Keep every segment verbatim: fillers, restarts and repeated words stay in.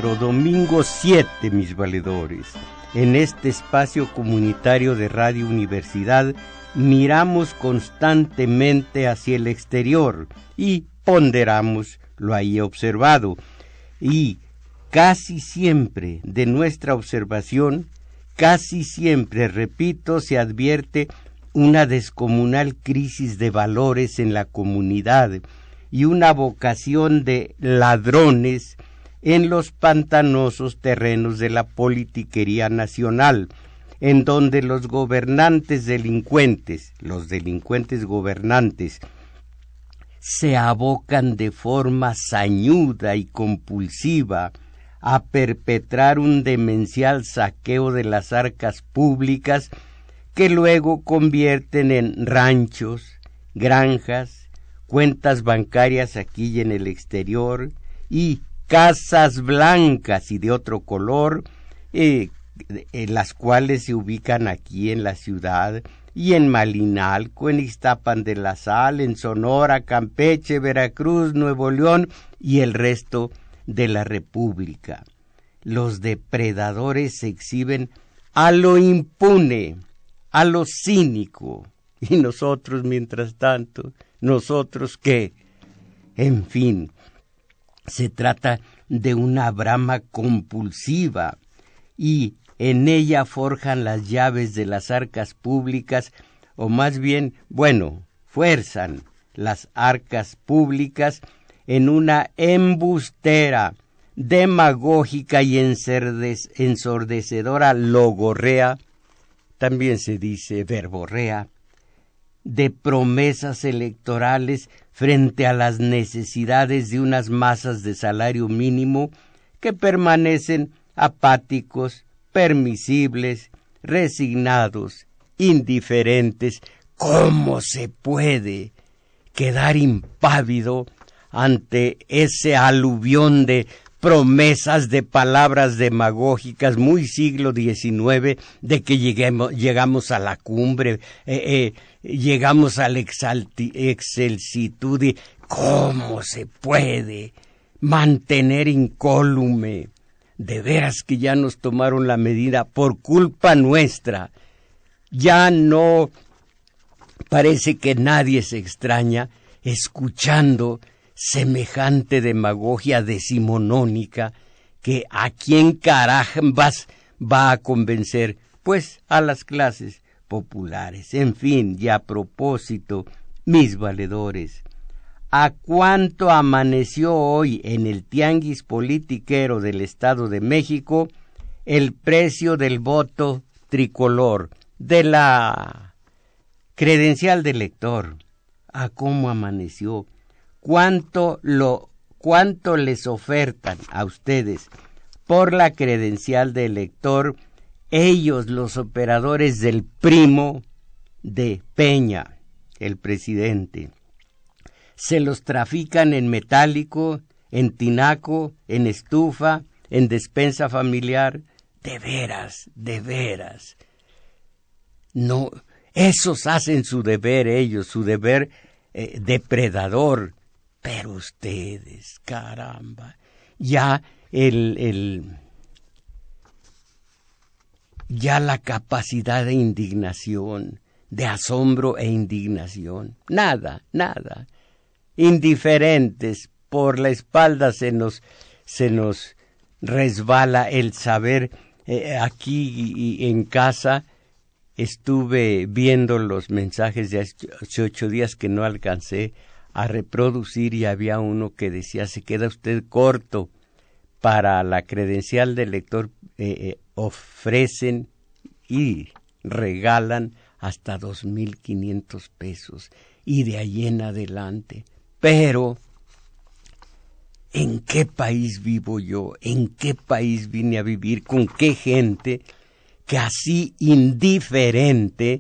cuatro, domingo siete, mis valedores. En este espacio comunitario de Radio Universidad miramos constantemente hacia el exterior y ponderamos lo ahí observado. Y casi siempre de nuestra observación, casi siempre, repito, se advierte una descomunal crisis de valores en la comunidad y una vocación de ladrones en los pantanosos terrenos de la politiquería nacional, en donde los gobernantes delincuentes, los delincuentes gobernantes, se abocan de forma sañuda y compulsiva a perpetrar un demencial saqueo de las arcas públicas que luego convierten en ranchos, granjas, cuentas bancarias aquí y en el exterior, y casas blancas y de otro color, eh, en las cuales se ubican aquí en la ciudad, y en Malinalco, en Ixtapan de la Sal, en Sonora, Campeche, Veracruz, Nuevo León y el resto de la República. Los depredadores se exhiben a lo impune, a lo cínico, y nosotros, mientras tanto, ¿nosotros qué? En fin, se trata de una brama compulsiva y en ella forjan las llaves de las arcas públicas, o más bien, bueno, fuerzan las arcas públicas en una embustera, demagógica y ensordecedora logorrea, también se dice verborrea, de promesas electorales frente a las necesidades de unas masas de salario mínimo que permanecen apáticos, permisibles, resignados, indiferentes. ¿Cómo se puede quedar impávido ante ese aluvión de promesas, de palabras demagógicas, muy siglo diecinueve, de que lleguemos, llegamos a la cumbre, eh, eh, llegamos a la exalti, excelsitud? Y ¿cómo se puede mantener incólume? De veras que ya nos tomaron la medida por culpa nuestra. Ya no parece que nadie se extraña escuchando semejante demagogia decimonónica, que a quién carambas va a convencer, pues a las clases populares. En fin, y a propósito, mis valedores, ¿a cuánto amaneció hoy en el tianguis politiquero del Estado de México el precio del voto tricolor, de la credencial de elector? ¿A cómo amaneció? ¿Cuánto, lo, ¿Cuánto les ofertan a ustedes por la credencial de elector ellos, los operadores del primo de Peña, el presidente? Se los trafican en metálico, en tinaco, en estufa, en despensa familiar. De veras, de veras. No, esos hacen su deber ellos, su deber eh, depredador. Pero ustedes, caramba, ya el, el, ya la capacidad de indignación, de asombro e indignación, nada, nada. Indiferentes, por la espalda se nos, se nos resbala el saber. Eh, aquí en casa estuve viendo los mensajes de hace ocho días que no alcancé a reproducir, y había uno que decía: se queda usted corto, para la credencial de elector eh, eh, ofrecen y regalan hasta dos mil quinientos pesos, y de ahí en adelante. Pero, ¿en qué país vivo yo? ¿En qué país vine a vivir? ¿Con qué gente que así indiferente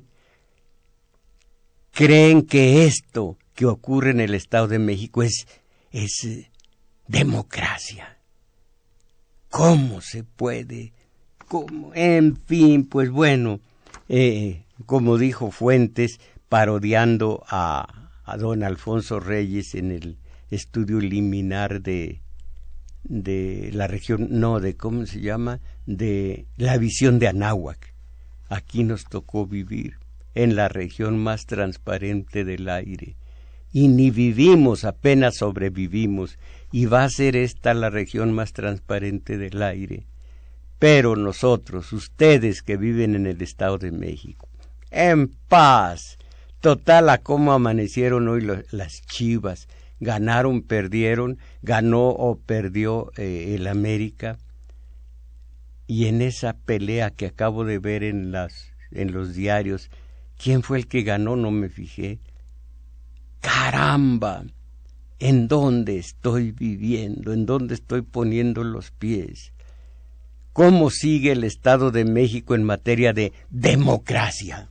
creen que esto que ocurre en el Estado de México es, es eh, democracia? ¿Cómo se puede? ¿Cómo? En fin, pues bueno, eh, como dijo Fuentes, parodiando a, a don Alfonso Reyes en el estudio liminar de, de la región, no, de cómo se llama, de la visión de Anáhuac. Aquí nos tocó vivir en la región más transparente del aire, y ni vivimos, apenas sobrevivimos, y va a ser esta la región más transparente del aire. Pero nosotros, ustedes que viven en el Estado de México, en paz, total a cómo amanecieron hoy los, las Chivas, ganaron, perdieron, ganó o perdió eh, el América, y en esa pelea que acabo de ver en las en los diarios, ¿quién fue el que ganó? No me fijé. ¡Caramba! ¿En dónde estoy viviendo? ¿En dónde estoy poniendo los pies? ¿Cómo sigue el Estado de México en materia de democracia?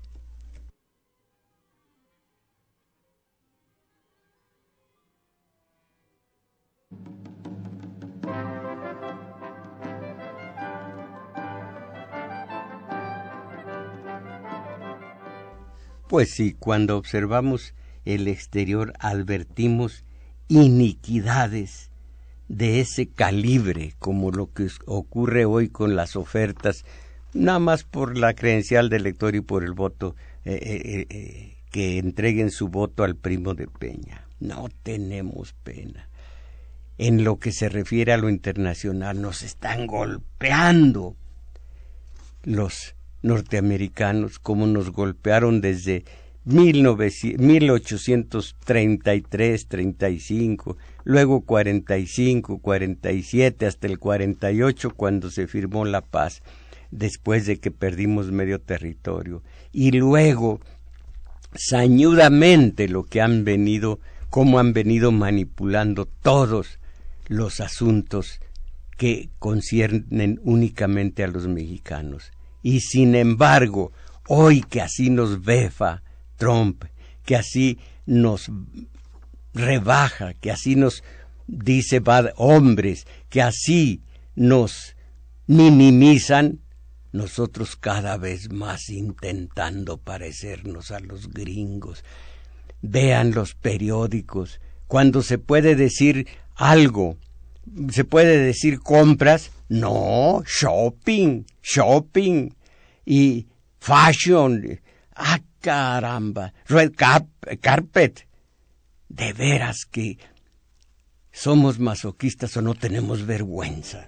Pues sí, cuando observamos el exterior advertimos iniquidades de ese calibre, como lo que ocurre hoy con las ofertas, nada más por la credencial del elector y por el voto, eh, eh, eh, que entreguen su voto al primo de Peña. No tenemos pena. En lo que se refiere a lo internacional, nos están golpeando los norteamericanos, como nos golpearon desde mil ochocientos treinta y tres, treinta y cinco, luego cuarenta y cinco, cuarenta y siete, hasta el cuarenta y ocho, cuando se firmó la paz, después de que perdimos medio territorio, y luego sañudamente lo que han venido, cómo han venido manipulando todos los asuntos que conciernen únicamente a los mexicanos. Y sin embargo, hoy que así nos befa Trump, que así nos rebaja, que así nos dice bad hombres, que así nos minimizan, nosotros cada vez más intentando parecernos a los gringos. Vean los periódicos, cuando se puede decir algo, se puede decir compras, no, shopping, shopping y fashion. ¡Ah, caramba! Red cap, carpet. De veras que somos masoquistas o no tenemos vergüenza.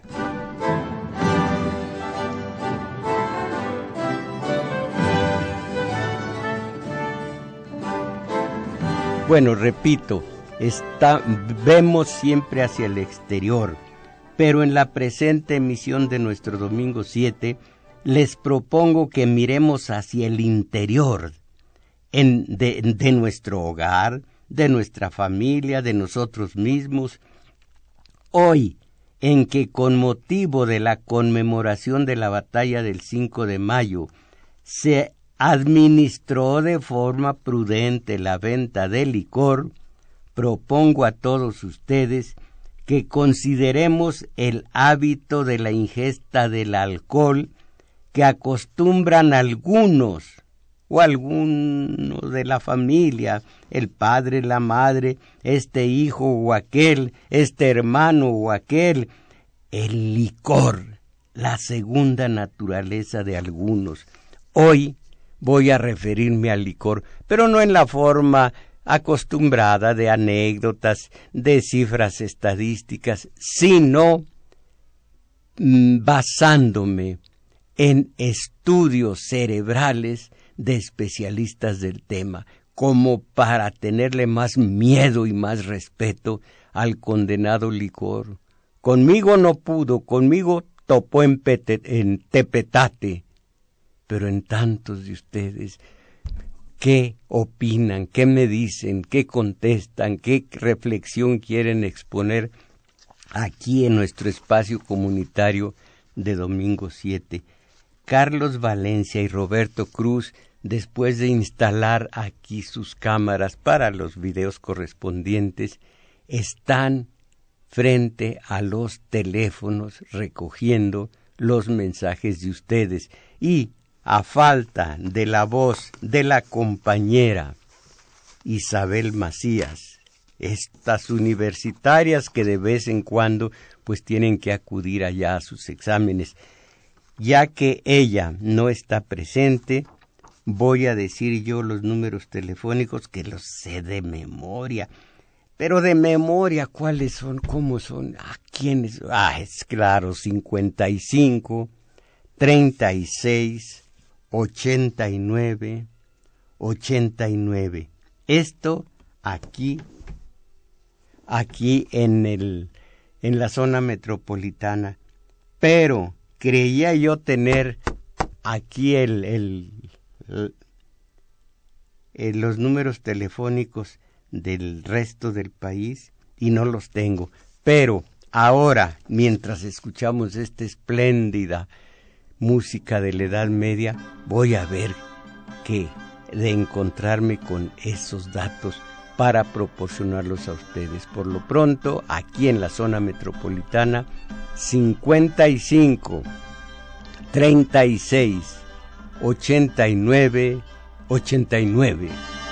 Bueno, repito, está, vemos siempre hacia el exterior, pero en la presente emisión de nuestro domingo siete les propongo que miremos hacia el interior en, de, de nuestro hogar, de nuestra familia, de nosotros mismos. Hoy, en que con motivo de la conmemoración de la batalla del cinco de mayo se administró de forma prudente la venta de licor, propongo a todos ustedes que consideremos el hábito de la ingesta del alcohol que acostumbran algunos o alguno de la familia, el padre, la madre, este hijo o aquel, este hermano o aquel, el licor, la segunda naturaleza de algunos. Hoy voy a referirme al licor, pero no en la forma acostumbrada de anécdotas, de cifras estadísticas, sino mm, basándome en estudios cerebrales de especialistas del tema, como para tenerle más miedo y más respeto al condenado licor. Conmigo no pudo, conmigo topó en, pete, en Tepetate, pero en tantos de ustedes, ¿qué opinan? ¿Qué me dicen? ¿Qué contestan? ¿Qué reflexión quieren exponer aquí en nuestro espacio comunitario de domingo siete? Carlos Valencia y Roberto Cruz, después de instalar aquí sus cámaras para los videos correspondientes, están frente a los teléfonos recogiendo los mensajes de ustedes y, a falta de la voz de la compañera Isabel Macías, estas universitarias que de vez en cuando pues tienen que acudir allá a sus exámenes. Ya que ella no está presente, voy a decir yo los números telefónicos que los sé de memoria. Pero de memoria, ¿cuáles son? ¿Cómo son? ¿A quiénes? Ah, es claro, cincuenta y cinco, treinta y seis, ochenta y nueve, ochenta y nueve. Esto aquí, aquí en el, en la zona metropolitana. Pero creía yo tener aquí el, el, el, el los números telefónicos del resto del país y no los tengo. Pero ahora, mientras escuchamos esta espléndida música de la Edad Media, voy a ver qué de encontrarme con esos datos para proporcionarlos a ustedes. Por lo pronto, aquí en la zona metropolitana, cincuenta y cinco, treinta y seis, ochenta y nueve, ochenta y nueve.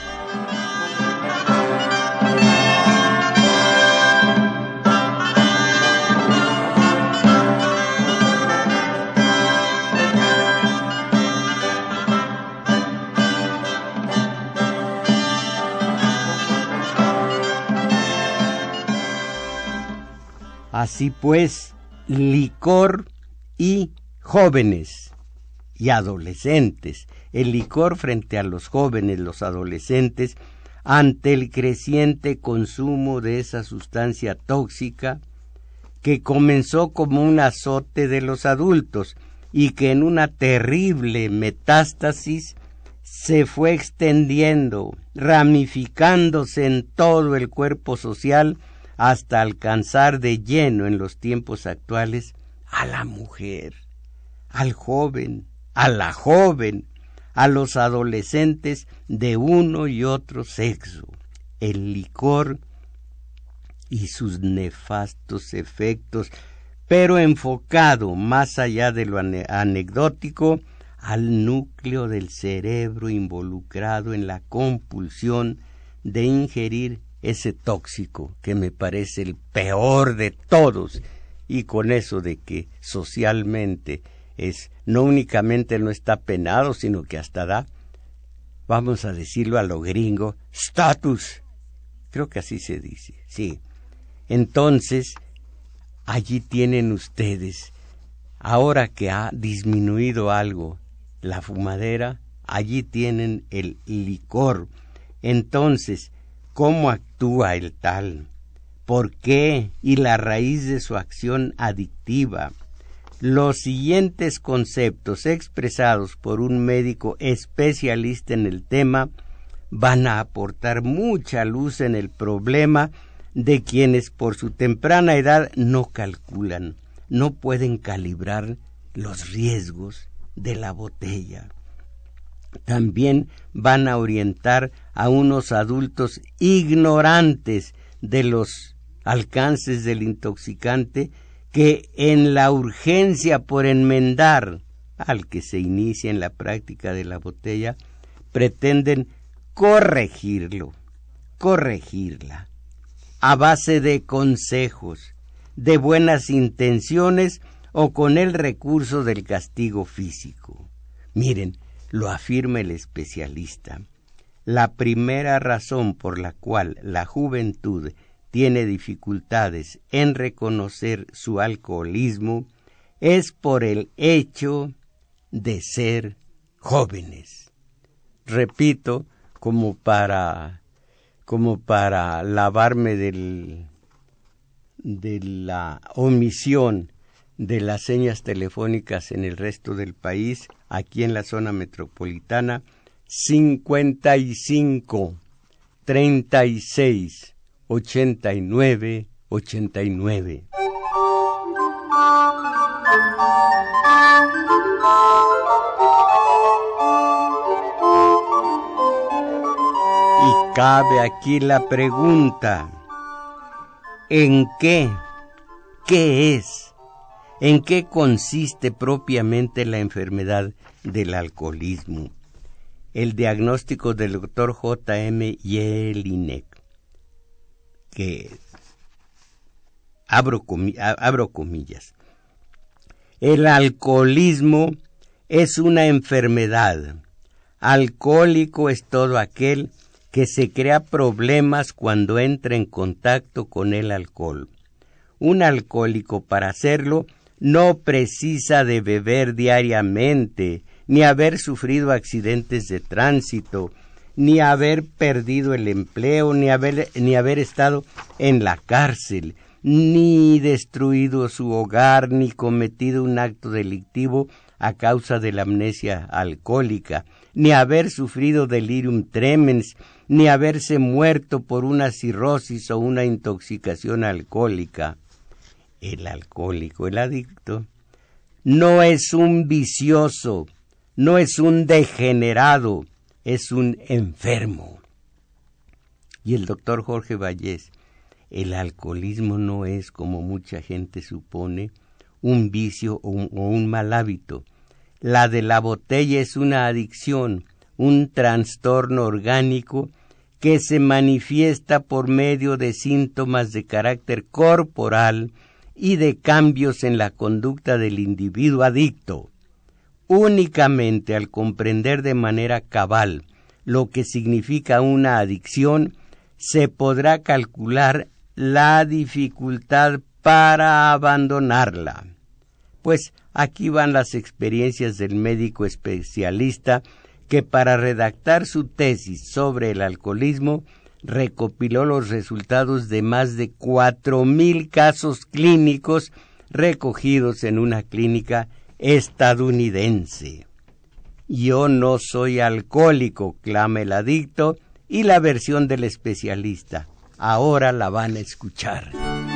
Así pues, licor y jóvenes y adolescentes. El licor frente a los jóvenes, los adolescentes, ante el creciente consumo de esa sustancia tóxica que comenzó como un azote de los adultos y que en una terrible metástasis se fue extendiendo, ramificándose en todo el cuerpo social, hasta alcanzar de lleno en los tiempos actuales a la mujer, al joven, a la joven, a los adolescentes de uno y otro sexo. El licor y sus nefastos efectos, pero enfocado más allá de lo anecdótico al núcleo del cerebro involucrado en la compulsión de ingerir ese tóxico que me parece el peor de todos, y con eso de que socialmente es no únicamente no está penado, sino que hasta da, vamos a decirlo a lo gringo, status. Creo que así se dice, sí. Entonces, allí tienen ustedes, ahora que ha disminuido algo la fumadera, allí tienen el licor. Entonces, ¿cómo actúa el tal? ¿Por qué? Y la raíz de su acción adictiva. Los siguientes conceptos expresados por un médico especialista en el tema van a aportar mucha luz en el problema de quienes por su temprana edad no calculan, no pueden calibrar los riesgos de la botella. También van a orientar a unos adultos ignorantes de los alcances del intoxicante que en la urgencia por enmendar al que se inicia en la práctica de la botella pretenden corregirlo, corregirla, a base de consejos, de buenas intenciones o con el recurso del castigo físico. Miren, lo afirma el especialista. La primera razón por la cual la juventud tiene dificultades en reconocer su alcoholismo es por el hecho de ser jóvenes. Repito, como para, como para lavarme del, de la omisión de las señas telefónicas en el resto del país, aquí en la zona metropolitana, cincuenta y cinco, treinta y seis, ochenta y nueve, ochenta y nueve. Y cabe aquí la pregunta, ¿en qué? ¿Qué es? ¿En qué consiste propiamente la enfermedad del alcoholismo? El diagnóstico del doctor J M Jelinek, que abro, comi- abro comillas. El alcoholismo es una enfermedad. Alcohólico es todo aquel que se crea problemas cuando entra en contacto con el alcohol. Un alcohólico, para hacerlo, no precisa de beber diariamente, ni haber sufrido accidentes de tránsito, ni haber perdido el empleo, ni haber, ni haber estado en la cárcel, ni destruido su hogar, ni cometido un acto delictivo a causa de la amnesia alcohólica, ni haber sufrido delirium tremens, ni haberse muerto por una cirrosis o una intoxicación alcohólica. El alcohólico, el adicto, no es un vicioso, no es un degenerado, es un enfermo. Y el doctor Jorge Vallés, el alcoholismo no es, como mucha gente supone, un vicio o un, o un mal hábito. La de la botella es una adicción, un trastorno orgánico que se manifiesta por medio de síntomas de carácter corporal y de cambios en la conducta del individuo adicto. Únicamente al comprender de manera cabal lo que significa una adicción, se podrá calcular la dificultad para abandonarla. Pues aquí van las experiencias del médico especialista que para redactar su tesis sobre el alcoholismo recopiló los resultados de más de cuatro mil casos clínicos recogidos en una clínica estadounidense. Yo no soy alcohólico, clama el adicto, y la versión del especialista. Ahora la van a escuchar.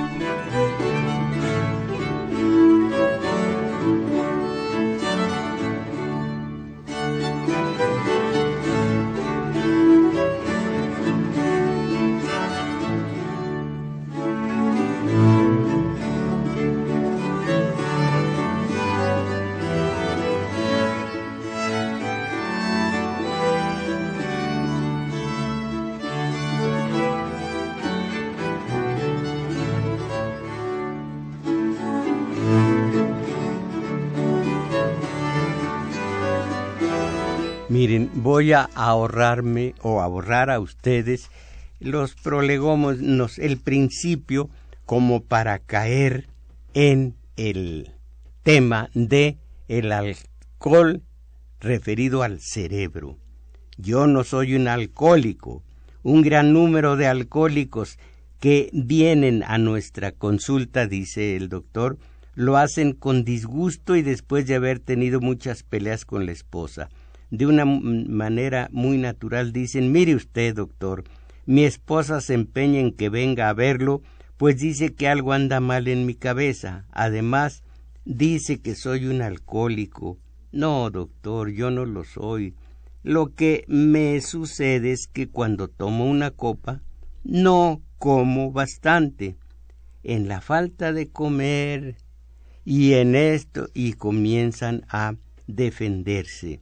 Miren, voy a ahorrarme o ahorrar a ustedes los prolegómenos, el principio, como para caer en el tema de el alcohol referido al cerebro. Yo no soy un alcohólico. Un gran número de alcohólicos que vienen a nuestra consulta, dice el doctor, lo hacen con disgusto y después de haber tenido muchas peleas con la esposa. De una manera muy natural dicen: mire usted, doctor, mi esposa se empeña en que venga a verlo, pues dice que algo anda mal en mi cabeza. Además, dice que soy un alcohólico. No, doctor, yo no lo soy. Lo que me sucede es que cuando tomo una copa, no como bastante. En la falta de comer y en esto, y comienzan a defenderse.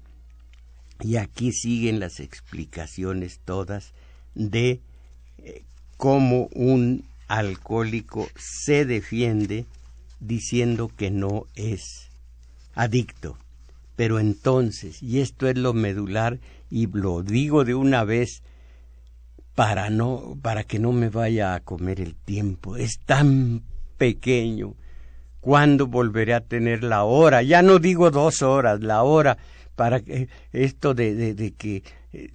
Y aquí siguen las explicaciones todas de eh, cómo un alcohólico se defiende diciendo que no es adicto. Pero entonces, y esto es lo medular, y lo digo de una vez para no, para que no me vaya a comer el tiempo, es tan pequeño. ¿Cuándo volveré a tener la hora? Ya no digo dos horas, la hora, para que esto de, de, de que eh,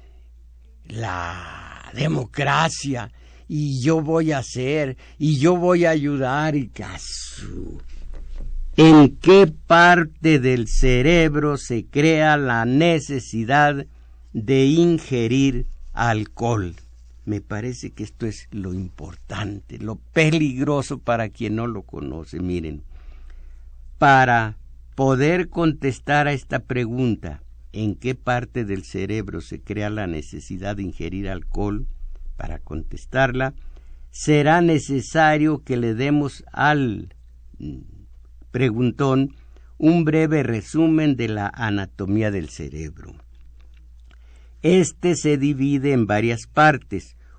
la democracia, y yo voy a hacer, y yo voy a ayudar, y caso. ¿En qué parte del cerebro se crea la necesidad de ingerir alcohol? Me parece que esto es lo importante, lo peligroso para quien no lo conoce. Miren, para poder contestar a esta pregunta, ¿en qué parte del cerebro se crea la necesidad de ingerir alcohol? Para contestarla, será necesario que le demos al preguntón un breve resumen de la anatomía del cerebro. Este se divide en varias partes.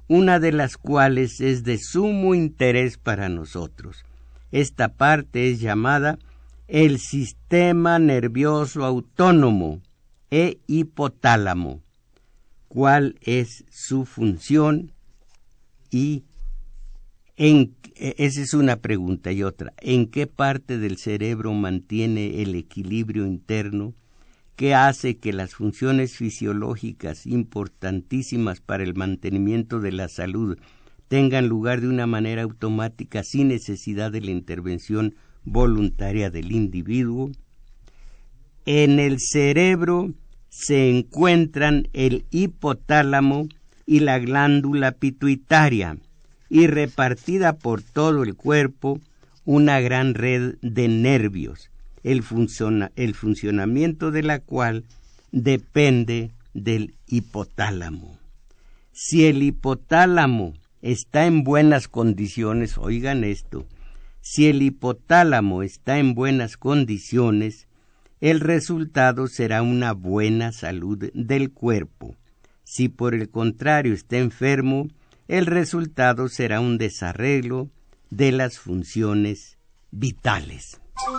una de las cuales es de sumo interés para nosotros. Esta parte es llamada el sistema nervioso autónomo e hipotálamo. ¿Cuál es su función? Y en, esa es una pregunta. Y otra, ¿en qué parte del cerebro mantiene el equilibrio interno? ¿Qué hace que las funciones fisiológicas importantísimas para el mantenimiento de la salud tengan lugar de una manera automática sin necesidad de la intervención voluntaria del individuo? En el cerebro se encuentran el hipotálamo y la glándula pituitaria, y repartida por todo el cuerpo una gran red de nervios, el, funciona, el funcionamiento de la cual depende del hipotálamo. Si el hipotálamo está en buenas condiciones, oigan esto, si el hipotálamo está en buenas condiciones, el resultado será una buena salud del cuerpo. Si por el contrario está enfermo, el resultado será un desarreglo de las funciones vitales.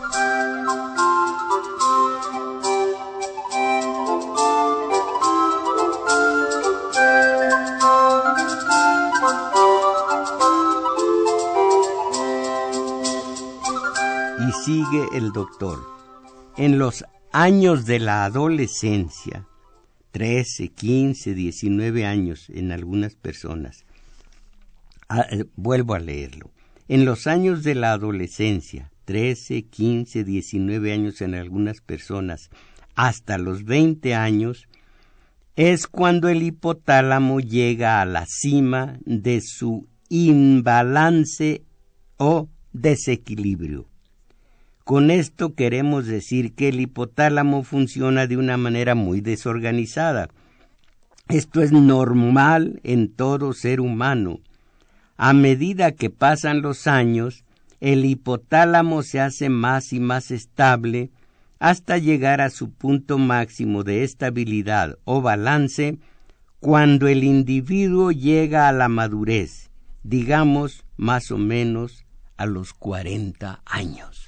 Y sigue el doctor. En los años de la adolescencia, trece, quince, diecinueve años en algunas personas, ah, eh, vuelvo a leerlo, en los años de la adolescencia, trece, quince, diecinueve años en algunas personas, hasta los veinte años, es cuando el hipotálamo llega a la cima de su imbalance o desequilibrio. Con esto queremos decir que el hipotálamo funciona de una manera muy desorganizada. Esto es normal en todo ser humano. A medida que pasan los años, el hipotálamo se hace más y más estable hasta llegar a su punto máximo de estabilidad o balance cuando el individuo llega a la madurez, digamos más o menos a los cuarenta años.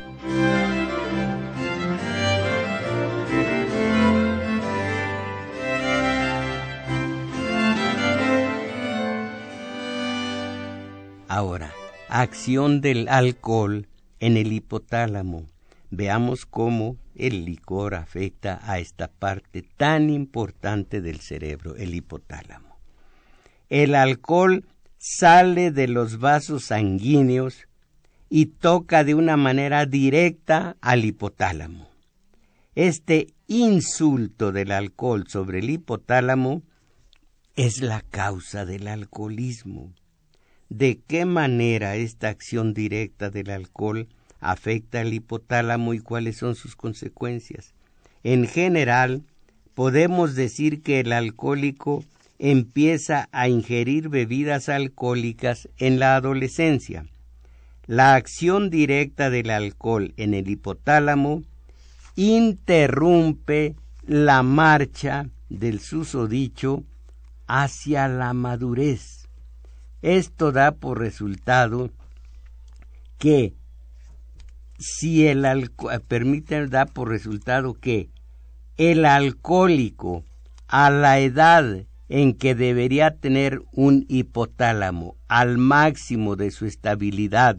Ahora, acción del alcohol en el hipotálamo. Veamos cómo el licor afecta a esta parte tan importante del cerebro, el hipotálamo. El alcohol sale de los vasos sanguíneos y toca de una manera directa al hipotálamo. Este insulto del alcohol sobre el hipotálamo es la causa del alcoholismo. ¿De qué manera esta acción directa del alcohol afecta al hipotálamo y cuáles son sus consecuencias? En general, podemos decir que el alcohólico empieza a ingerir bebidas alcohólicas en la adolescencia. La acción directa del alcohol en el hipotálamo interrumpe la marcha del susodicho hacia la madurez. Esto da por resultado que si el alcohol, permítanme, da por resultado que el alcohólico a la edad en que debería tener un hipotálamo al máximo de su estabilidad,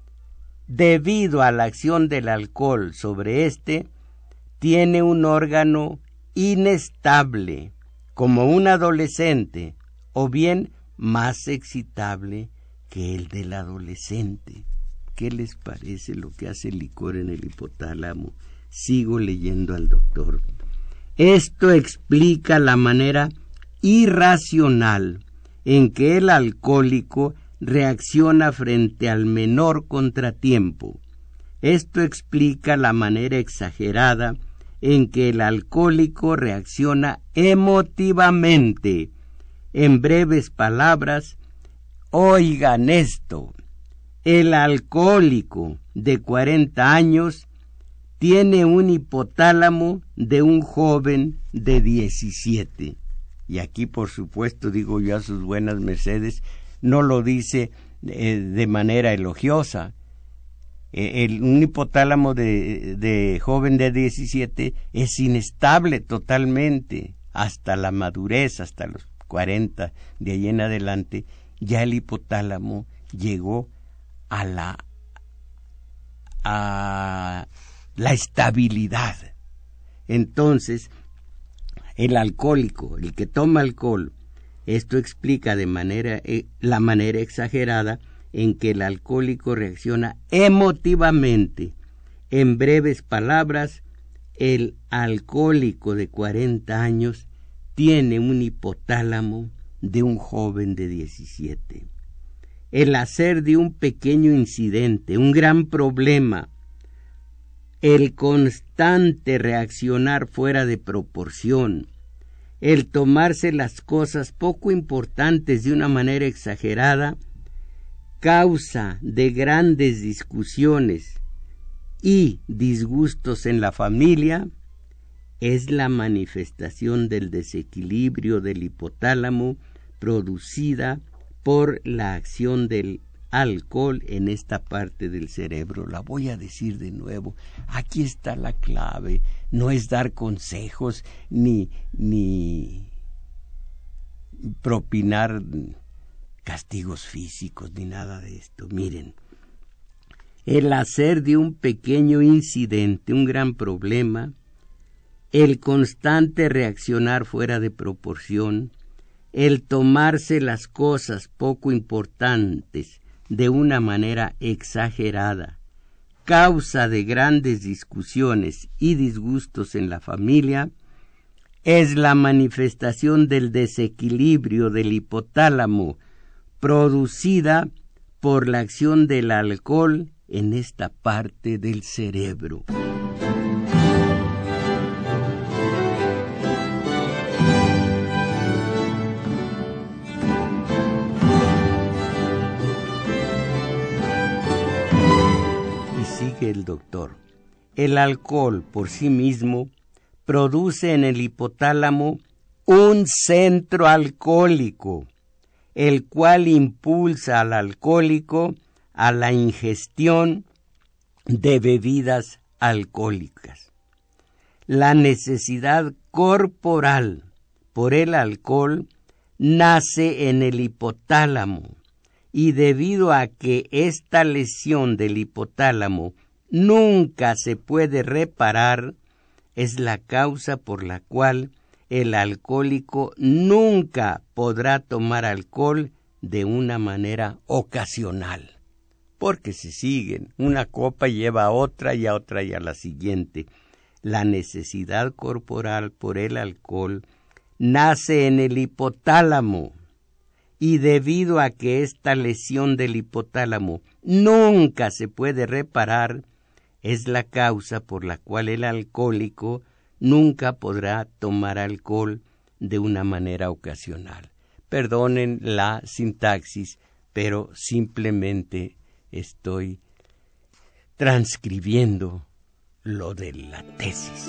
debido a la acción del alcohol sobre éste, tiene un órgano inestable, como un adolescente, o bien más excitable que el del adolescente. ¿Qué les parece lo que hace el licor en el hipotálamo? Sigo leyendo al doctor. Esto explica la manera irracional en que el alcohólico reacciona frente al menor contratiempo. Esto explica la manera exagerada en que el alcohólico reacciona emotivamente. En breves palabras, oigan esto: el alcohólico de cuarenta años tiene un hipotálamo de un joven de diecisiete. y aquí por supuesto digo yo a sus buenas mercedes, no lo dice eh, de manera elogiosa. Eh, el, un hipotálamo de, de joven de diecisiete es inestable totalmente hasta la madurez, hasta los cuarenta, de ahí en adelante, ya el hipotálamo llegó a la, a la estabilidad. Entonces, el alcohólico, el que toma alcohol, esto explica de manera, eh, la manera exagerada en que el alcohólico reacciona emotivamente. En breves palabras, el alcohólico de cuarenta años tiene un hipotálamo de un joven de diecisiete. El hacer de un pequeño incidente un gran problema, el constante reaccionar fuera de proporción, el tomarse las cosas poco importantes de una manera exagerada, causa de grandes discusiones y disgustos en la familia, es la manifestación del desequilibrio del hipotálamo producida por la acción del alcohol en esta parte del cerebro. La voy a decir de nuevo, aquí está la clave, no es dar consejos ni, ni propinar castigos físicos ni nada de esto. Miren, el hacer de un pequeño incidente un gran problema, el constante reaccionar fuera de proporción, el tomarse las cosas poco importantes de una manera exagerada, causa de grandes discusiones y disgustos en la familia, es la manifestación del desequilibrio del hipotálamo producida por la acción del alcohol en esta parte del cerebro. Sigue el doctor. El alcohol por sí mismo produce en el hipotálamo un centro alcohólico, el cual impulsa al alcohólico a la ingestión de bebidas alcohólicas. La necesidad corporal por el alcohol nace en el hipotálamo, y debido a que esta lesión del hipotálamo nunca se puede reparar, es la causa por la cual el alcohólico nunca podrá tomar alcohol de una manera ocasional, porque se siguen, una copa lleva a otra y a otra y a la siguiente. La necesidad corporal por el alcohol nace en el hipotálamo, y debido a que esta lesión del hipotálamo nunca se puede reparar, es la causa por la cual el alcohólico nunca podrá tomar alcohol de una manera ocasional. Perdonen la sintaxis, pero simplemente estoy transcribiendo lo de la tesis.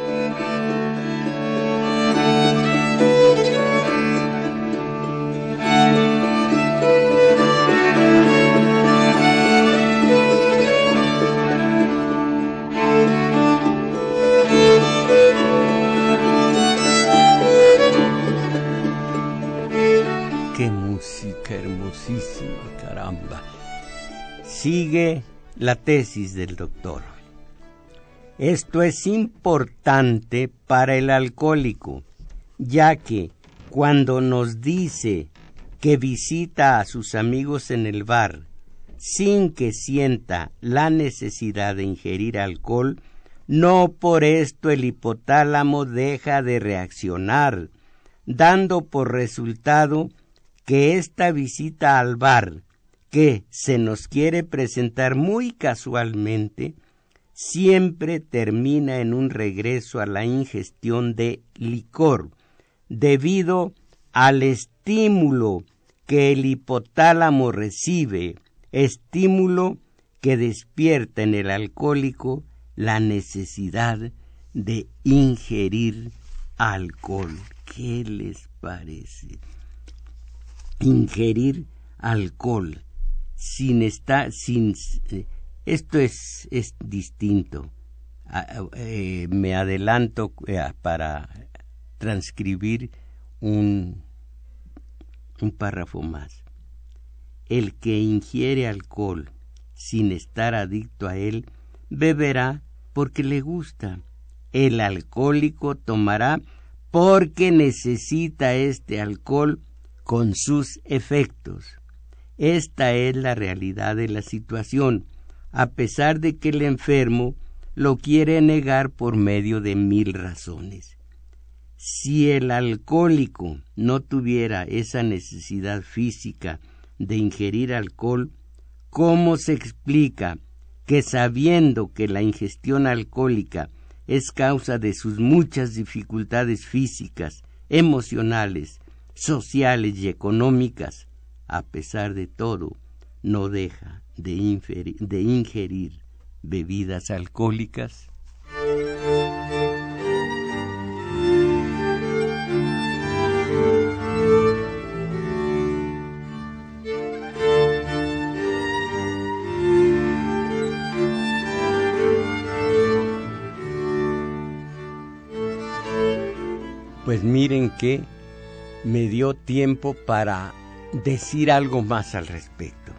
¡Qué música hermosísima, caramba! Sigue la tesis del doctor. Esto es importante para el alcohólico, ya que cuando nos dice que visita a sus amigos en el bar sin que sienta la necesidad de ingerir alcohol, no por esto el hipotálamo deja de reaccionar, dando por resultado que esta visita al bar, que se nos quiere presentar muy casualmente, siempre termina en un regreso a la ingestión de licor, debido al estímulo que el hipotálamo recibe, estímulo que despierta en el alcohólico la necesidad de ingerir alcohol. ¿Qué les parece? Ingerir alcohol sin estar, sin, esto es, es distinto. Eh, me adelanto eh, para transcribir un, un párrafo más. El que ingiere alcohol sin estar adicto a él, beberá porque le gusta. El alcohólico tomará porque necesita este alcohol con sus efectos. Esta es la realidad de la situación, a pesar de que el enfermo lo quiere negar por medio de mil razones. Si el alcohólico no tuviera esa necesidad física de ingerir alcohol, ¿cómo se explica que sabiendo que la ingestión alcohólica es causa de sus muchas dificultades físicas, emocionales, sociales y económicas, a pesar de todo, no deja de, inferir, de ingerir bebidas alcohólicas? Pues miren que me dio tiempo para decir algo más al respecto.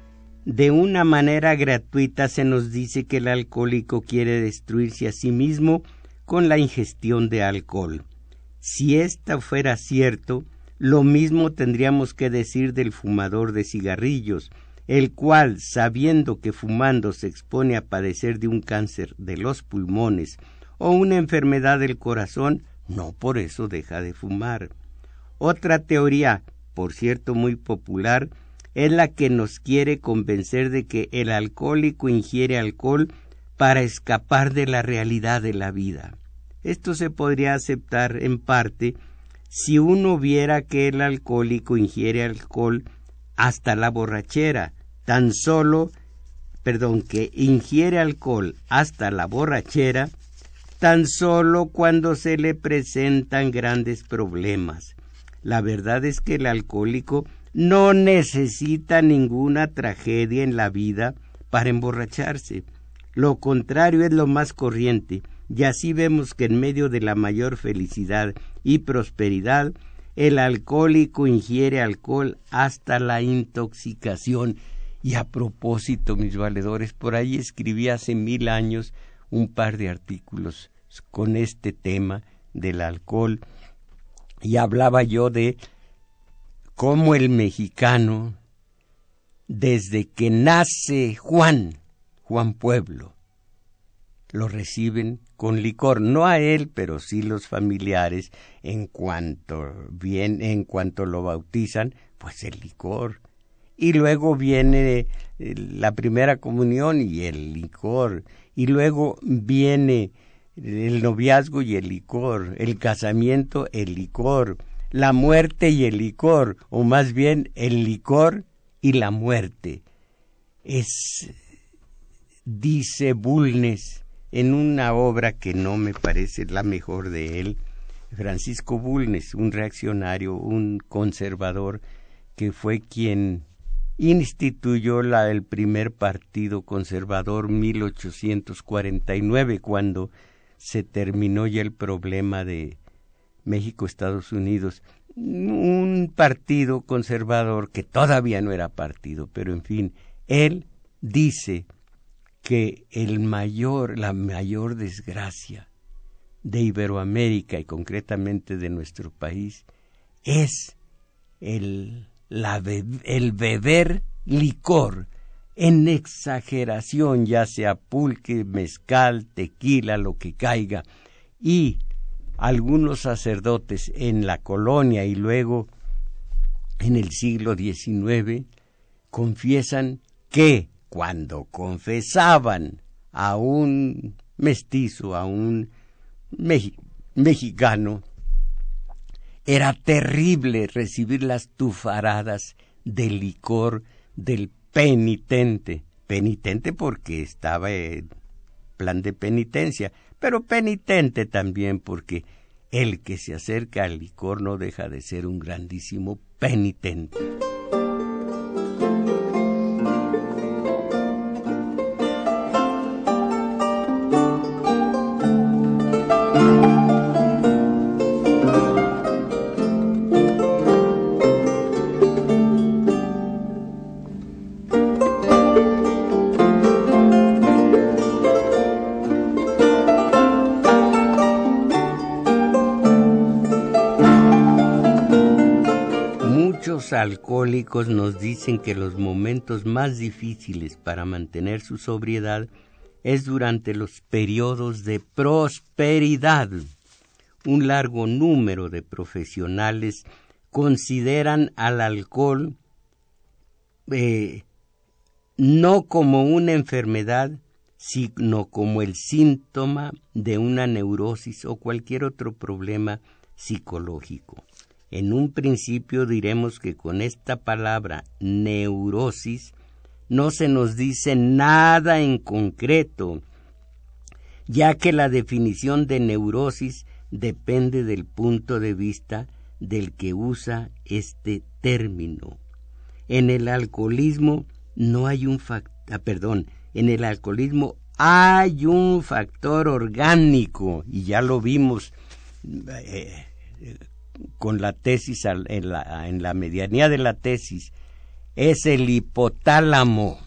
De una manera gratuita se nos dice que el alcohólico quiere destruirse a sí mismo con la ingestión de alcohol. Si esto fuera cierto, lo mismo tendríamos que decir del fumador de cigarrillos, el cual, sabiendo que fumando se expone a padecer de un cáncer de los pulmones o una enfermedad del corazón, no por eso deja de fumar. Otra teoría, por cierto muy popular, es la que nos quiere convencer de que el alcohólico ingiere alcohol para escapar de la realidad de la vida. Esto se podría aceptar en parte si uno viera que el alcohólico ingiere alcohol hasta la borrachera, tan solo, perdón, que ingiere alcohol hasta la borrachera, tan solo cuando se le presentan grandes problemas. La verdad es que el alcohólico no necesita ninguna tragedia en la vida para emborracharse. Lo contrario es lo más corriente, y así vemos que en medio de la mayor felicidad y prosperidad, el alcohólico ingiere alcohol hasta la intoxicación. Y a propósito, mis valedores, por ahí escribí hace mil años un par de artículos con este tema del alcohol, y hablaba yo de cómo el mexicano, desde que nace Juan, Juan Pueblo, lo reciben con licor, no a él, pero sí los familiares, en cuanto bien, en cuanto lo bautizan, pues el licor. Y luego viene la primera comunión y el licor, y luego viene el noviazgo y el licor, el casamiento, el licor, la muerte y el licor, o más bien el licor y la muerte. Es, dice Bulnes, en una obra que no me parece la mejor de él, Francisco Bulnes, un reaccionario, un conservador, que fue quien instituyó la, el primer partido conservador mil ochocientos cuarenta y nueve, cuando se terminó ya el problema de México-Estados Unidos. Un partido conservador que todavía no era partido, pero en fin, él dice que el mayor, la mayor desgracia de Iberoamérica y concretamente de nuestro país es el, la be- el beber licor en exageración, ya sea pulque, mezcal, tequila, lo que caiga, y algunos sacerdotes en la colonia y luego en el siglo diecinueve confiesan que cuando confesaban a un mestizo, a un mexi- mexicano, era terrible recibir las tufaradas de licor del penitente, penitente porque estaba en plan de penitencia, pero penitente también porque el que se acerca al licor no deja de ser un grandísimo penitente. Muchos alcohólicos nos dicen que los momentos más difíciles para mantener su sobriedad es durante los periodos de prosperidad. Un largo número de profesionales consideran al alcohol eh, no como una enfermedad, sino como el síntoma de una neurosis o cualquier otro problema psicológico. En un principio diremos que con esta palabra neurosis no se nos dice nada en concreto, ya que la definición de neurosis depende del punto de vista del que usa este término. En el alcoholismo no hay un factor, perdón, en el alcoholismo hay un factor orgánico, y ya lo vimos eh, eh, con la tesis en la, en la medianía de la tesis, es el hipotálamo.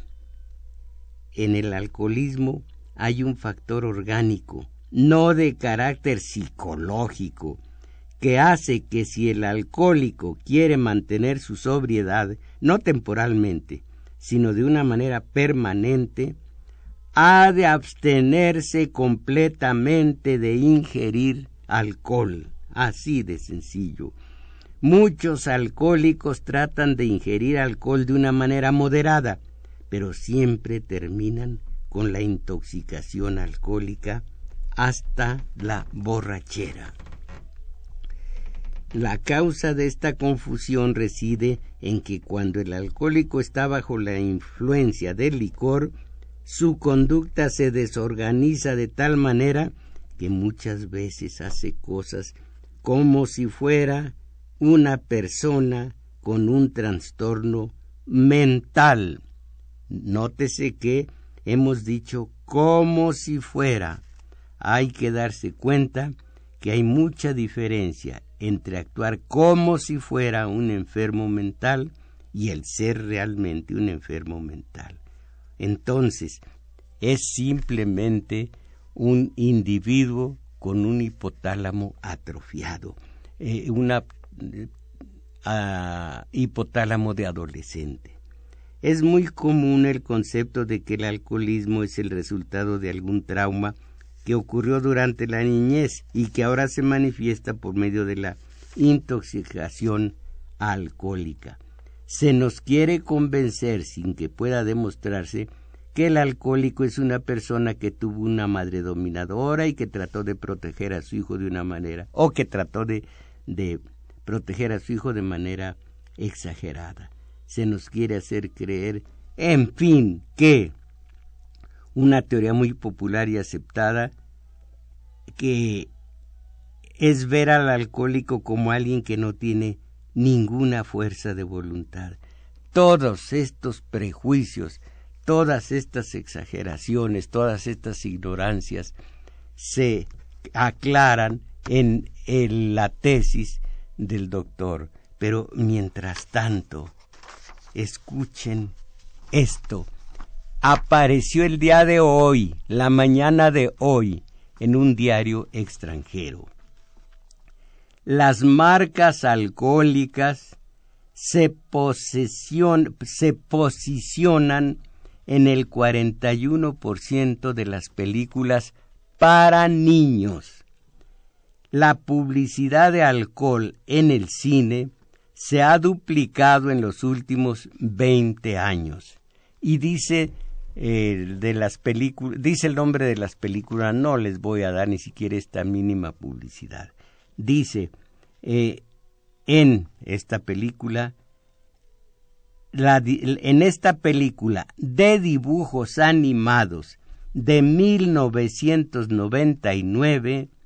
En el alcoholismo hay un factor orgánico, no de carácter psicológico, que hace que si el alcohólico quiere mantener su sobriedad, no temporalmente, sino de una manera permanente, ha de abstenerse completamente de ingerir alcohol. Así de sencillo. Muchos alcohólicos tratan de ingerir alcohol de una manera moderada, pero siempre terminan con la intoxicación alcohólica hasta la borrachera. La causa de esta confusión reside en que cuando el alcohólico está bajo la influencia del licor, su conducta se desorganiza de tal manera que muchas veces hace cosas como si fuera una persona con un trastorno mental. Nótese que hemos dicho como si fuera. Hay que darse cuenta que hay mucha diferencia entre actuar como si fuera un enfermo mental y el ser realmente un enfermo mental. Entonces, es simplemente un individuo con un hipotálamo atrofiado, eh, una uh, hipotálamo de adolescente. Es muy común el concepto de que el alcoholismo es el resultado de algún trauma que ocurrió durante la niñez y que ahora se manifiesta por medio de la intoxicación alcohólica. Se nos quiere convencer, sin que pueda demostrarse, que el alcohólico es una persona que tuvo una madre dominadora y que trató de proteger a su hijo de una manera, o que trató de, de proteger a su hijo de manera exagerada. Se nos quiere hacer creer, en fin, que una teoría muy popular y aceptada, que es ver al alcohólico como alguien que no tiene ninguna fuerza de voluntad. Todos estos prejuicios, todas estas exageraciones, todas estas ignorancias se aclaran en, en la tesis del doctor. Pero mientras tanto, escuchen esto. Apareció el día de hoy, la mañana de hoy, en un diario extranjero. Las marcas alcohólicas se, posesion, se posicionan en el cuarenta y uno por ciento de las películas para niños. La publicidad de alcohol en el cine se ha duplicado en los últimos veinte años. Y dice eh, de las películas, dice el nombre de las películas, no les voy a dar ni siquiera esta mínima publicidad. Dice, eh, en esta película, La, en esta película de dibujos animados de mil novecientos noventa y nueve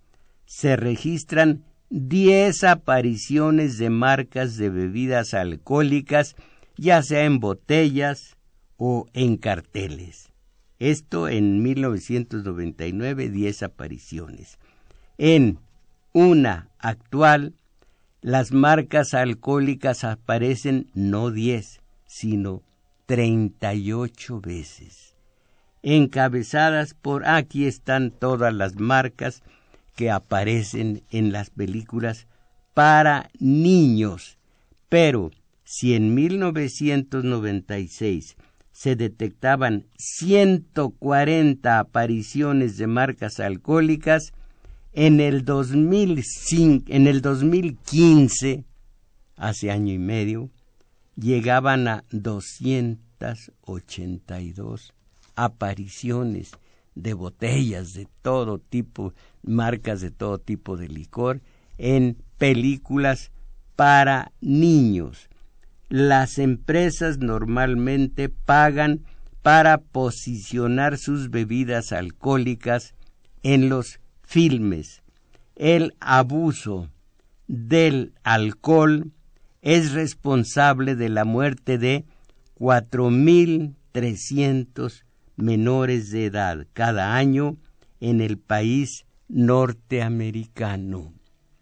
se registran diez apariciones de marcas de bebidas alcohólicas, ya sea en botellas o en carteles. Esto en mil novecientos noventa y nueve, diez apariciones. En una actual, las marcas alcohólicas aparecen no diez, sino treinta y ocho veces, encabezadas por, aquí están todas las marcas que aparecen en las películas para niños. Pero si en mil novecientos noventa y seis se detectaban ciento cuarenta apariciones de marcas alcohólicas, en el dos mil cinco, en el dos mil quince, hace año y medio, llegaban a doscientas ochenta y dos apariciones de botellas de todo tipo, marcas de todo tipo de licor, en películas para niños. Las empresas normalmente pagan para posicionar sus bebidas alcohólicas en los filmes. El abuso del alcohol es responsable de la muerte de cuatro mil trescientos menores de edad cada año en el país norteamericano.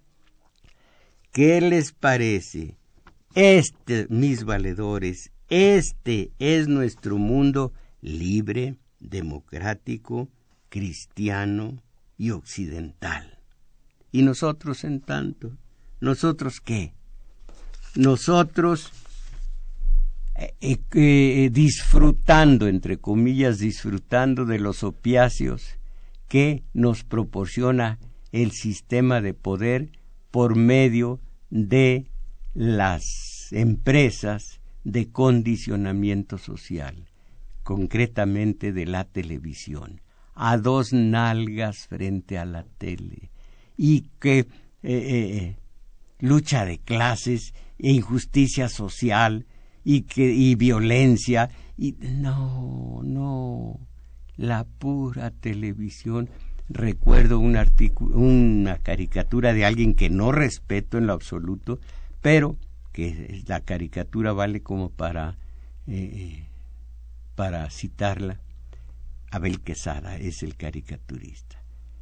¿Qué les parece? Este, mis valedores, este es nuestro mundo libre, democrático, cristiano y occidental. ¿Y nosotros, en tanto? ¿Nosotros qué? Nosotros eh, eh, disfrutando, entre comillas, disfrutando de los opiáceos que nos proporciona el sistema de poder por medio de las empresas de condicionamiento social, concretamente de la televisión, a dos nalgas frente a la tele, y que eh, eh, lucha de clases e injusticia social y que y violencia y no no la pura televisión. Recuerdo un artículo, una caricatura de alguien que no respeto en lo absoluto, pero que la caricatura vale como para eh, para citarla. Abel Quesada es el caricaturista.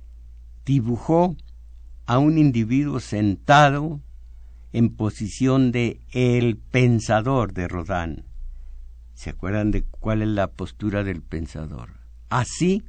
Dibujó a un individuo sentado en posición de el pensador de Rodin. ¿Se acuerdan de cuál es la postura del pensador? Así,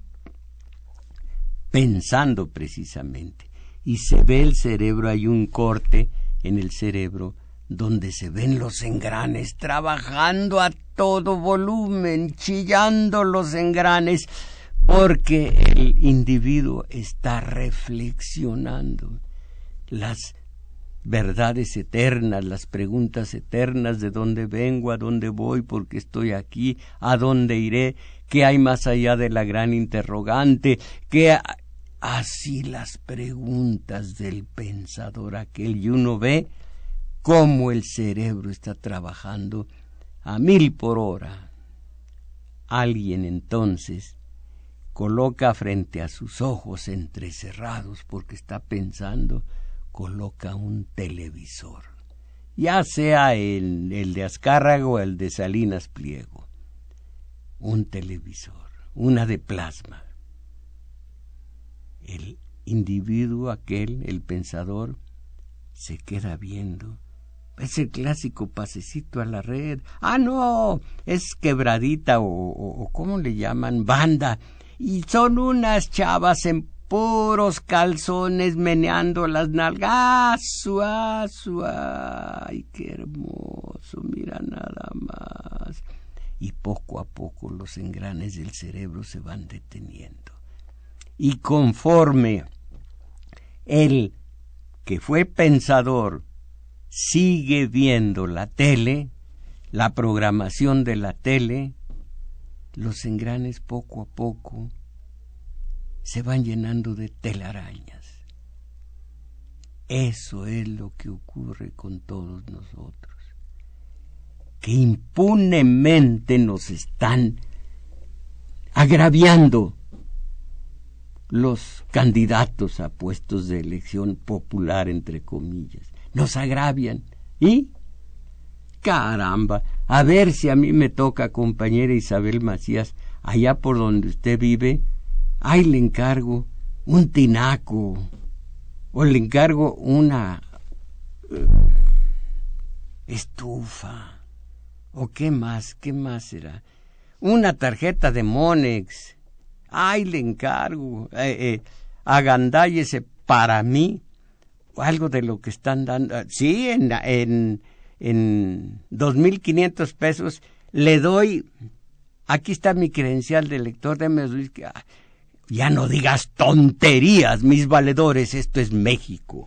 pensando precisamente. Y se ve el cerebro, hay un corte en el cerebro donde se ven los engranes trabajando a todo volumen, chillando los engranes, porque el individuo está reflexionando las verdades eternas, las preguntas eternas de dónde vengo, a dónde voy, por qué estoy aquí, a dónde iré, qué hay más allá de la gran interrogante, qué así las preguntas del pensador aquel, y uno ve cómo el cerebro está trabajando a mil por hora. Alguien entonces coloca frente a sus ojos entrecerrados, porque está pensando, coloca un televisor, ya sea el, el de Azcárraga o el de Salinas Pliego, un televisor, una de plasma. El individuo aquel, el pensador, se queda viendo. Es el clásico pasecito a la red. Ah, no, es quebradita o, o, o ¿cómo le llaman? Banda. Y son unas chavas en puros calzones meneando las nalgas. ¡Ah, suá, suá! ¡Ay, qué hermoso! Mira nada más. Y poco a poco los engranes del cerebro se van deteniendo. Y conforme el que fue pensador sigue viendo la tele, la programación de la tele, los engranes poco a poco se van llenando de telarañas. Eso es lo que ocurre con todos nosotros, que impunemente nos están agraviando los candidatos a puestos de elección popular, entre comillas. Nos agravian. ¿Y? Caramba, a ver si a mí me toca, compañera Isabel Macías, allá por donde usted vive, ahí le encargo un tinaco, o le encargo una uh, estufa, o qué más, qué más será, una tarjeta de Monex, ahí le encargo, eh, eh, agandállese para mí, algo de lo que están dando, sí, en, en, en dos mil quinientos pesos le doy, aquí está mi credencial de lector, déme Luis, ya no digas tonterías, mis valedores, esto es México.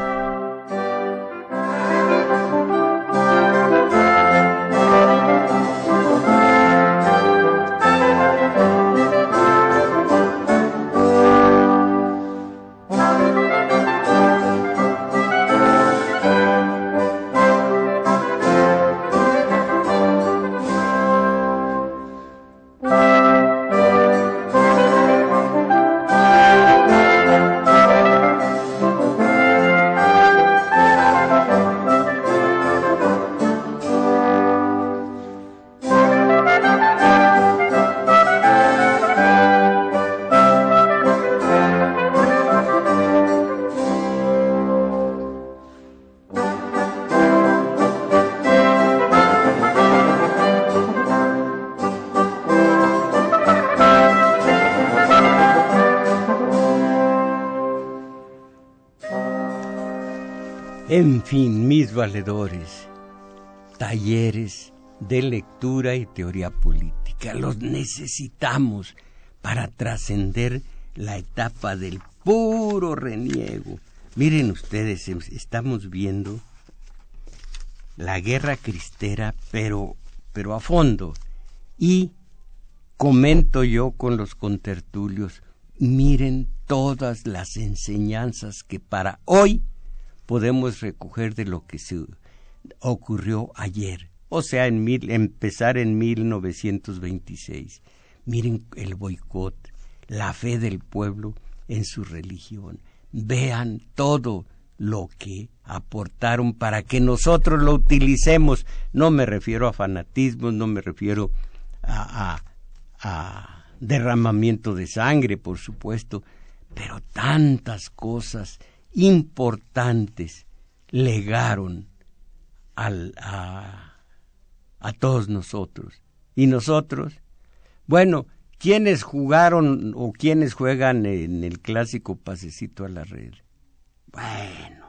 En fin, mis valedores, talleres de lectura y teoría política, los necesitamos para trascender la etapa del puro reniego. Miren ustedes, estamos viendo la guerra cristera, pero, pero a fondo. Y comento yo con los contertulios, miren todas las enseñanzas que para hoy podemos recoger de lo que se ocurrió ayer, o sea, en mil, empezar en mil novecientos veintiséis. Miren el boicot, la fe del pueblo en su religión. Vean todo lo que aportaron para que nosotros lo utilicemos. No me refiero a fanatismo, no me refiero a, a, a derramamiento de sangre, por supuesto, pero tantas cosas importantes legaron al, a, a todos nosotros. Y nosotros, bueno, ¿quiénes jugaron o quiénes juegan en el clásico pasecito a la red? Bueno,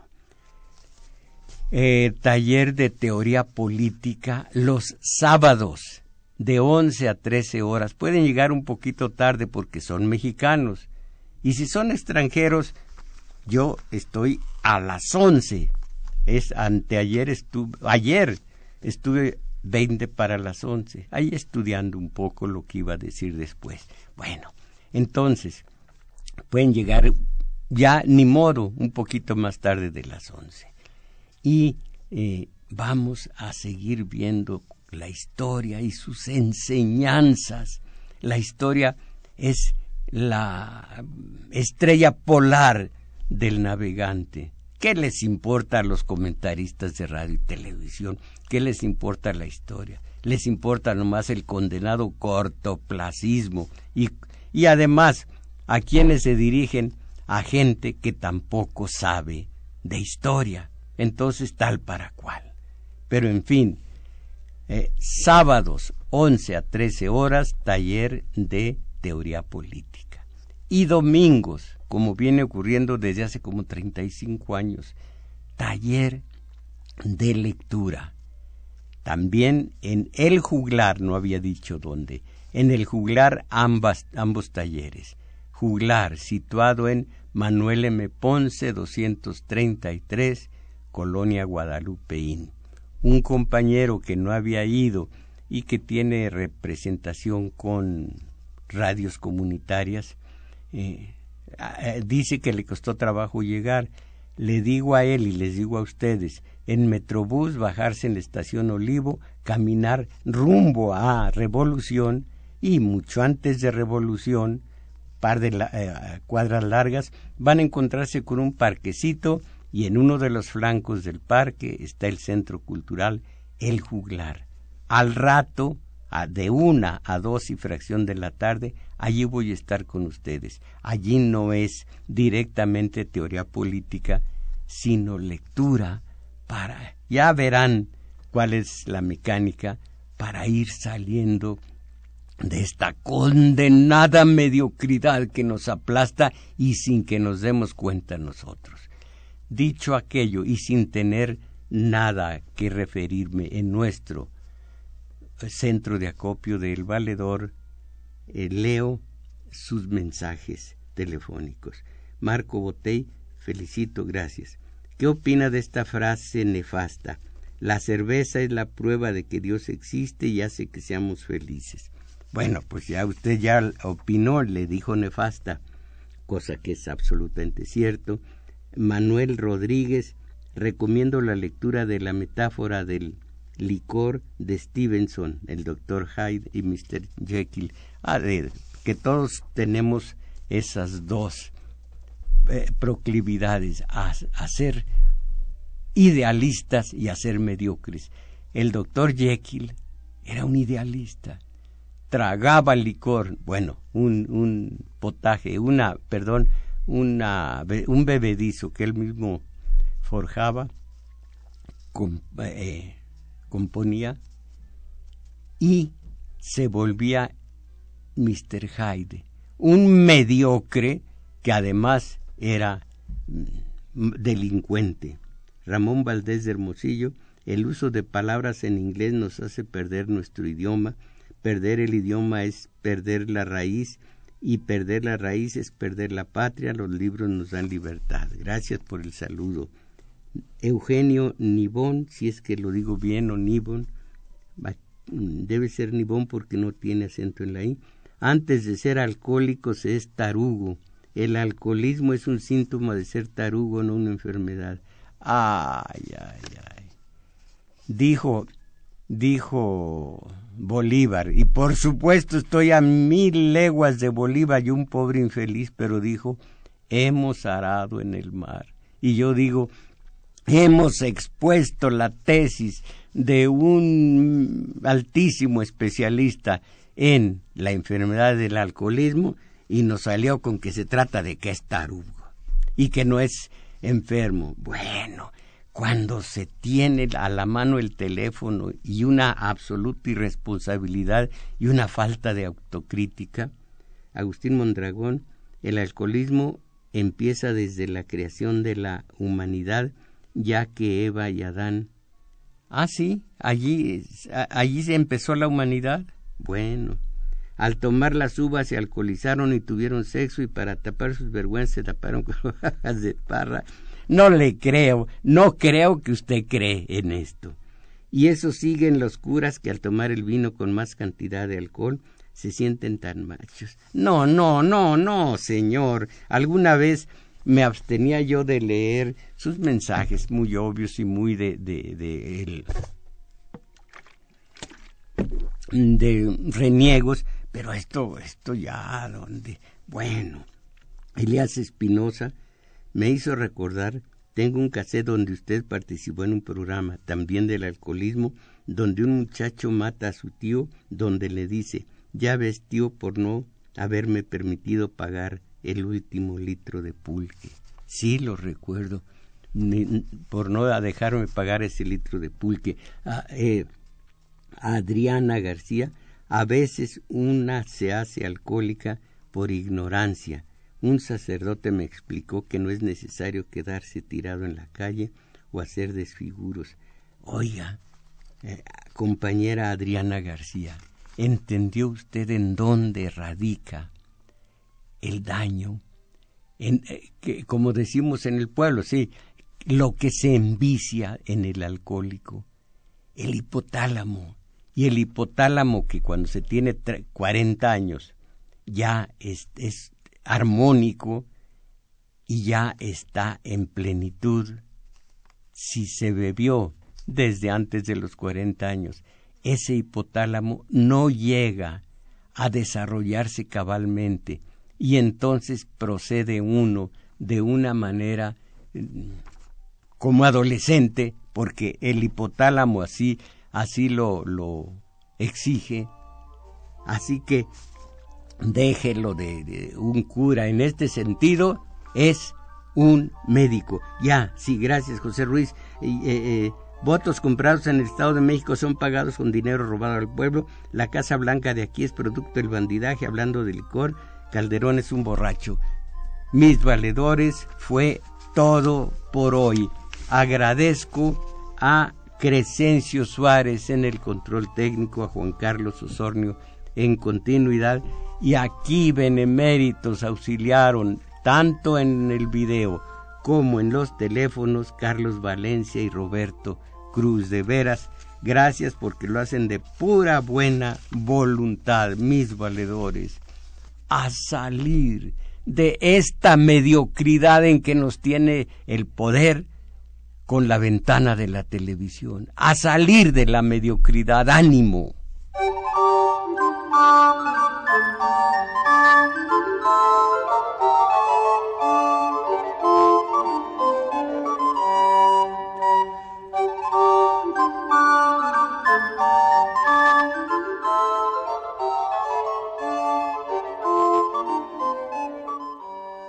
eh, taller de teoría política los sábados de once a trece horas. Pueden llegar un poquito tarde porque son mexicanos. Y si son extranjeros, yo estoy a las once. Es anteayer estuve, ayer estuve veinte para las once, ahí estudiando un poco lo que iba a decir después. Bueno, entonces, pueden llegar ya ni modo, un poquito más tarde de las once. Y eh, vamos a seguir viendo la historia y sus enseñanzas. La historia es la estrella polar del navegante. ¿Qué les importa a los comentaristas de radio y televisión? ¿Qué les importa la historia? Les importa nomás el condenado cortoplacismo y, y además a quienes se dirigen a gente que tampoco sabe de historia. Entonces tal para cual. Pero en fin, eh, sábados once a trece horas, taller de teoría política. Y domingos, como viene ocurriendo desde hace como treinta y cinco años, taller de lectura. También en El Juglar, no había dicho dónde, en El Juglar ambas, ambos talleres. Juglar, situado en Manuel M. Ponce, doscientos treinta y tres, Colonia Guadalupeín. Un compañero que no había ido y que tiene representación con radios comunitarias, eh, dice que le costó trabajo llegar. Le digo a él y les digo a ustedes, en Metrobús bajarse en la estación Olivo, caminar rumbo a Revolución y mucho antes de Revolución par de la, eh, cuadras largas, van a encontrarse con un parquecito y en uno de los flancos del parque está el Centro Cultural El Juglar. Al rato, a, de una a dos y fracción de la tarde, allí voy a estar con ustedes. Allí no es directamente teoría política, sino lectura para, ya verán cuál es la mecánica para ir saliendo de esta condenada mediocridad que nos aplasta y sin que nos demos cuenta nosotros. Dicho aquello y sin tener nada que referirme en nuestro centro de acopio de El Valedor, eh, leo sus mensajes telefónicos. Marco Botey, felicito, gracias. ¿Qué opina de esta frase nefasta? La cerveza es la prueba de que Dios existe y hace que seamos felices. Bueno, pues ya usted ya opinó, le dijo nefasta, cosa que es absolutamente cierto. Manuel Rodríguez, recomiendo la lectura de la metáfora del licor de Stevenson, el doctor Hyde y mister Jekyll. Ah, de, que todos tenemos esas dos eh, proclividades, a, a ser idealistas y a ser mediocres. El doctor Jekyll era un idealista. Tragaba licor, bueno, un, un potaje, una, perdón, una, un bebedizo que él mismo forjaba, com, eh, componía y se volvía mister Hyde, un mediocre que además era delincuente. Ramón Valdés de Hermosillo, el uso de palabras en inglés nos hace perder nuestro idioma. Perder el idioma es perder la raíz y perder la raíz es perder la patria. Los libros nos dan libertad. Gracias por el saludo. Eugenio Nibón, si es que lo digo bien, o Nibón, debe ser Nibón porque no tiene acento en la I. Antes de ser alcohólico se es tarugo. El alcoholismo es un síntoma de ser tarugo, no una enfermedad. Ay, ay, ay. Dijo, dijo Bolívar, y por supuesto estoy a mil leguas de Bolívar y un pobre infeliz, pero dijo, hemos arado en el mar. Y yo digo, hemos expuesto la tesis de un altísimo especialista en la enfermedad del alcoholismo y nos salió con que se trata de que es tarugo y que no es enfermo. Bueno, cuando se tiene a la mano el teléfono y una absoluta irresponsabilidad y una falta de autocrítica, Agustín Mondragón, el alcoholismo empieza desde la creación de la humanidad, ya que Eva y Adán... Ah, sí, allí, allí se empezó la humanidad. Bueno, al tomar las uvas se alcoholizaron y tuvieron sexo y para tapar sus vergüenzas se taparon con hojas de parra. No le creo, no creo que usted cree en esto. Y eso siguen los curas que al tomar el vino con más cantidad de alcohol se sienten tan machos. No, no, no, no, señor. Alguna vez me abstenía yo de leer sus mensajes muy obvios y muy de de de, el, de reniegos, pero esto esto ya donde, bueno, Elías Espinosa me hizo recordar, tengo un cassette donde usted participó en un programa también del alcoholismo, donde un muchacho mata a su tío, donde le dice, ya ves tío por no haberme permitido pagar el último litro de pulque. Sí, lo recuerdo, por no dejarme pagar ese litro de pulque. Ah, eh, Adriana García, a veces una se hace alcohólica por ignorancia. Un sacerdote me explicó que no es necesario quedarse tirado en la calle o hacer desfiguros. Oiga, eh, compañera Adriana García, ¿entendió usted en dónde radica el daño? En, eh, que, como decimos en el pueblo, sí, lo que se envicia en el alcohólico, el hipotálamo. Y el hipotálamo que cuando se tiene cuarenta años ya es, es armónico y ya está en plenitud. Si se bebió desde antes de los cuarenta años, ese hipotálamo no llega a desarrollarse cabalmente y entonces procede uno de una manera como adolescente, porque el hipotálamo así, así lo, lo exige. Así que déjelo de, de un cura. En este sentido es un médico. Ya, sí, gracias, José Ruiz. Eh, eh, votos comprados en el Estado de México son pagados con dinero robado al pueblo. La Casa Blanca de aquí es producto del bandidaje. Hablando de licor, Calderón es un borracho. Mis valedores, fue todo por hoy. Agradezco a Crescencio Suárez en el control técnico, a Juan Carlos Osornio en continuidad, y aquí beneméritos auxiliaron tanto en el video como en los teléfonos Carlos Valencia y Roberto Cruz. De veras, gracias, porque lo hacen de pura buena voluntad, mis valedores, a salir de esta mediocridad en que nos tiene el poder con la ventana de la televisión, a salir de la mediocridad. Ánimo.